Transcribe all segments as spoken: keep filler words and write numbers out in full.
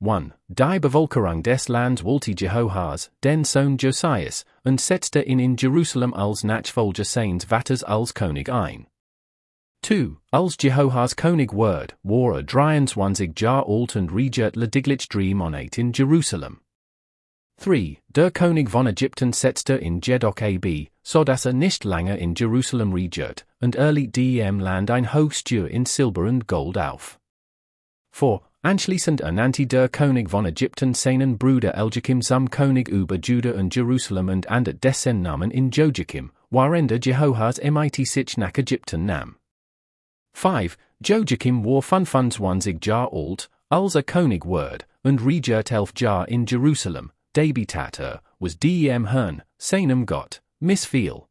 one. Die Bevolkerung des Lands wollte Jehoahaz, den Sohn Josias, und setzte ihn in Jerusalem als Nachfolger seines Vaters als König ein. two. Als Jehoahaz König wurde, war er dreiundzwanzig Jahre alt und regierte lediglich drei Monate in Jerusalem. three. Der König von Ägypten setzte in jedoch ab, so dass er nicht länger in Jerusalem regierte, und er ließ dem Land ein Hochsteuer in Silber und Gold auf. four. Anschließend ernannte der König von Ägypten seinen Bruder Eljakim zum König über Juda und Jerusalem und änderte dessen Namen in Joachim, während er Jehoahaz mit sich nach Ägypten nahm. five. Joachim war fünfundzwanzig Jahre alt, als er König wurde, und regierte elf Jahre in Jerusalem. Dabei tat er, was dem Herrn, seinem Gott, missfiel.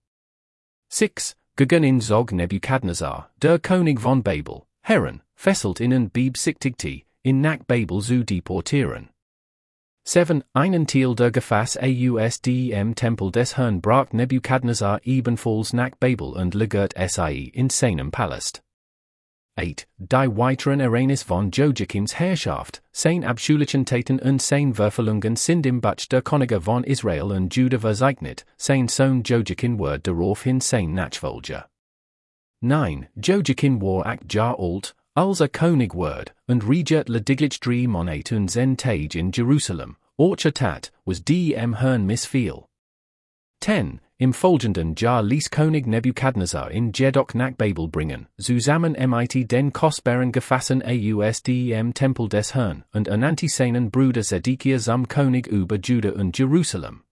six. Gegen ihn zog Nebukadnezar, der König von Babel, Herren, fesselt ihn und beabsichtigte, ihn nach Babel zu deportieren. seven. Einen Teil der Gefäß aus dem Tempel des Herrn brachte Nebukadnezar ebenfalls nach Babel und lagerte sie in seinem Palast. eight. Die weiteren Ereignis von Joachims Herrschaft, sein abschulischen Taten und sein Verfehlungen sind im Buch der Könige von Israel und Juda verzeichnet, sein Sohn Joachim wurde daraufhin sein Nachfolger. nine. Joachim war acht Jahre alt, als er König wurde, und regierte lediglich drei Monate und zehn Tage in Jerusalem, orcher tat, was dem Herrn missfiel. ten. Im folgenden Jahr ließ König Nebukadnezar in jedoch nach Babel bringen, zusammen mit den kostbaren Gefäßen aus dem Tempel des Herrn, und ernannte seinen Bruder Zedekia zum König über Juda und Jerusalem.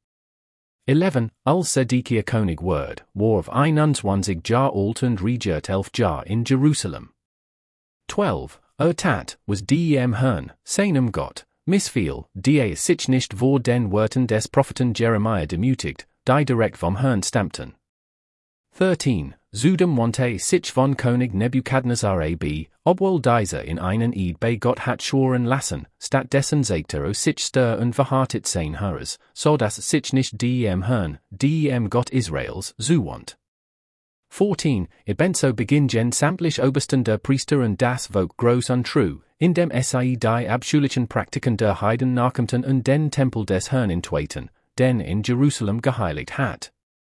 eleven. Als Zedekia König wurde, war er einundzwanzig Jahre alt und regierte elf Jahre in Jerusalem. twelve. Er tat, was dem Herrn, seinem Gott, missfiel, die er sich nicht vor den Worten des Propheten Jeremiah demütigt, die direkt vom Herrn stammten. thirteen. Zudem wandte sich von König Nebukadnezar ab, obwohl dieser in einen Eid bei Gott hat schworen lassen, stattdessen sagte er sich stör und verhartet sein Herres, so dass sich nicht dem Herrn, dem Gott Israels, zuwandt. fourteen. Ebenso beginnen sämtlich Obersten der Priester und das Volk groß untrue, indem sie die abschulischen Praktiken der Heiden nachahmten und den Tempel des Herrn entweihten, den in Jerusalem geheiligt hat.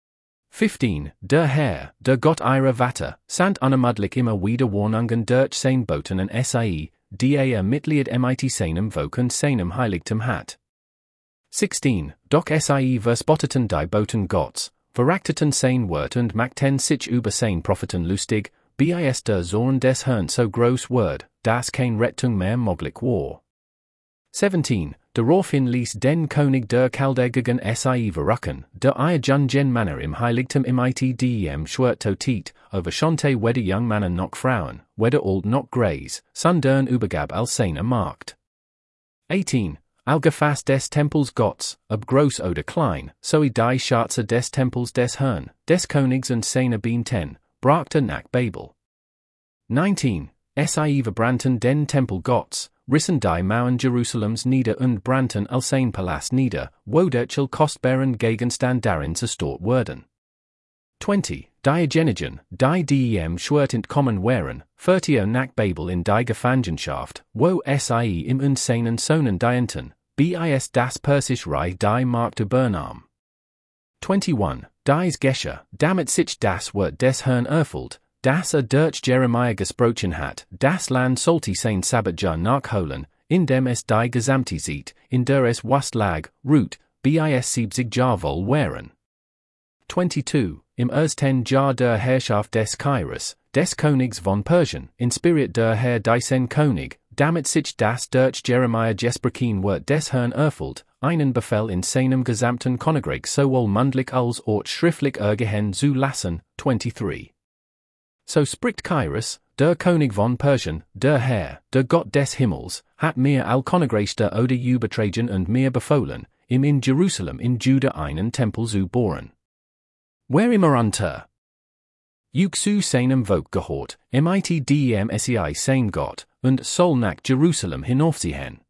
fifteen. Der Herr, der Gott ihrer Vater, sandt unermüdlich immer wieder Warnungen durch sein Boten und sie, die er Mitglied mit seinem Volk und seinem Heiligtum hat. sixteen. Doch sie verspotteten die Boten Gottes, verachteten sein Wort und machten sich über sein Propheten lustig, bis der Zorn des Herrn so groß wurde, dass kein Rettung mehr möglich war. seventeen. Daraufhin ließ den König der Chaldäer gegen sie verrucken, der ihr jungen Männer im Heiligtum mit dem Schwert totet, overschonte weder young Männer noch Frauen, weder alt noch greis, sondern übergab als seine Magd. eighteen. Allgefass des Tempels Gottes, ob groß oder klein, sowie die Schatze des Tempels des Herrn, des Königs und seiner Benten, brachte nach Babel. nineteen. Sie verbrannten den Tempel Gottes, rissen die Mauern Jerusalems nieder und brannten all sein Palast nieder, wodurch all kostbaren Gegenstand darin zerstört wurden. twenty. Die Genigen, die dem Schwert entkommen waren, führte nach Babel in die Gefangenschaft, wo sie im und seinen Sohnen dienten, bis das Persische Reich die Macht übernahm. twenty-one. Dies Gescher, damit sich das Wort des Herrn erfüllt, das er durch Jeremiah gesprochen hat, das Land sollte sein Sabbatjahr nachholen, indem es die gesamte Zeit, in der es was lag, ruht, bis siebzig Jahre voll wären. twenty-two. Im ersten Jahr der Herrschaft des Kyros, des Königs von Persien, inspiriert der Herr diesen König, damit sich das durch Jeremiah gesprochen Wort des Herrn erfüllt, einen Befehl in seinem gesamten Königreich sowohl mündlich als auch schriftlich ergehen zu lassen. twenty-three. So spricht Kyros, der König von Persien, der Herr, der Gott des Himmels, hat mir all Königreiche oder übertragen und mir befohlen, ihm in Jerusalem in Juda einen Tempel zu bauen. Wer immer unter Juk zu seinem Volk gehört, mit dem sei sein Gott, und soll nach Jerusalem hinaufziehen.